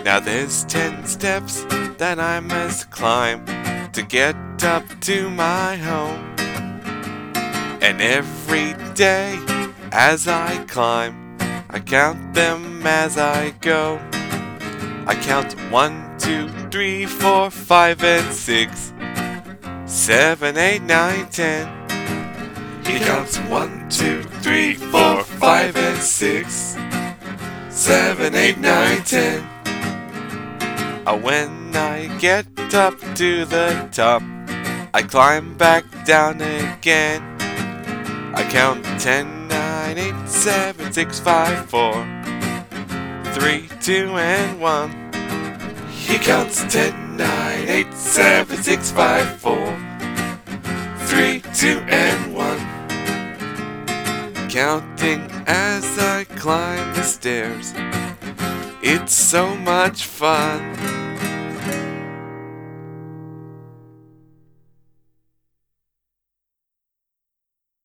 Now there's 10 steps that I must climb to get up to my home. And every day as I climb, I count them as I go. I count 1, 2, 3, 4, 5, and 6, 7, 8, 9, 10. He counts 1, 2, 3, 4, 5, and 6, 7, 8, 9, 10. When I get up to the top, I climb back down again. I count 10, 9, 8, 7, 6, 5, 4, 3, 2, and 1. He counts 10, 9, 8, 7, 6, 5, 4, 3, 2, and 1. Counting as I climb the stairs, it's so much fun.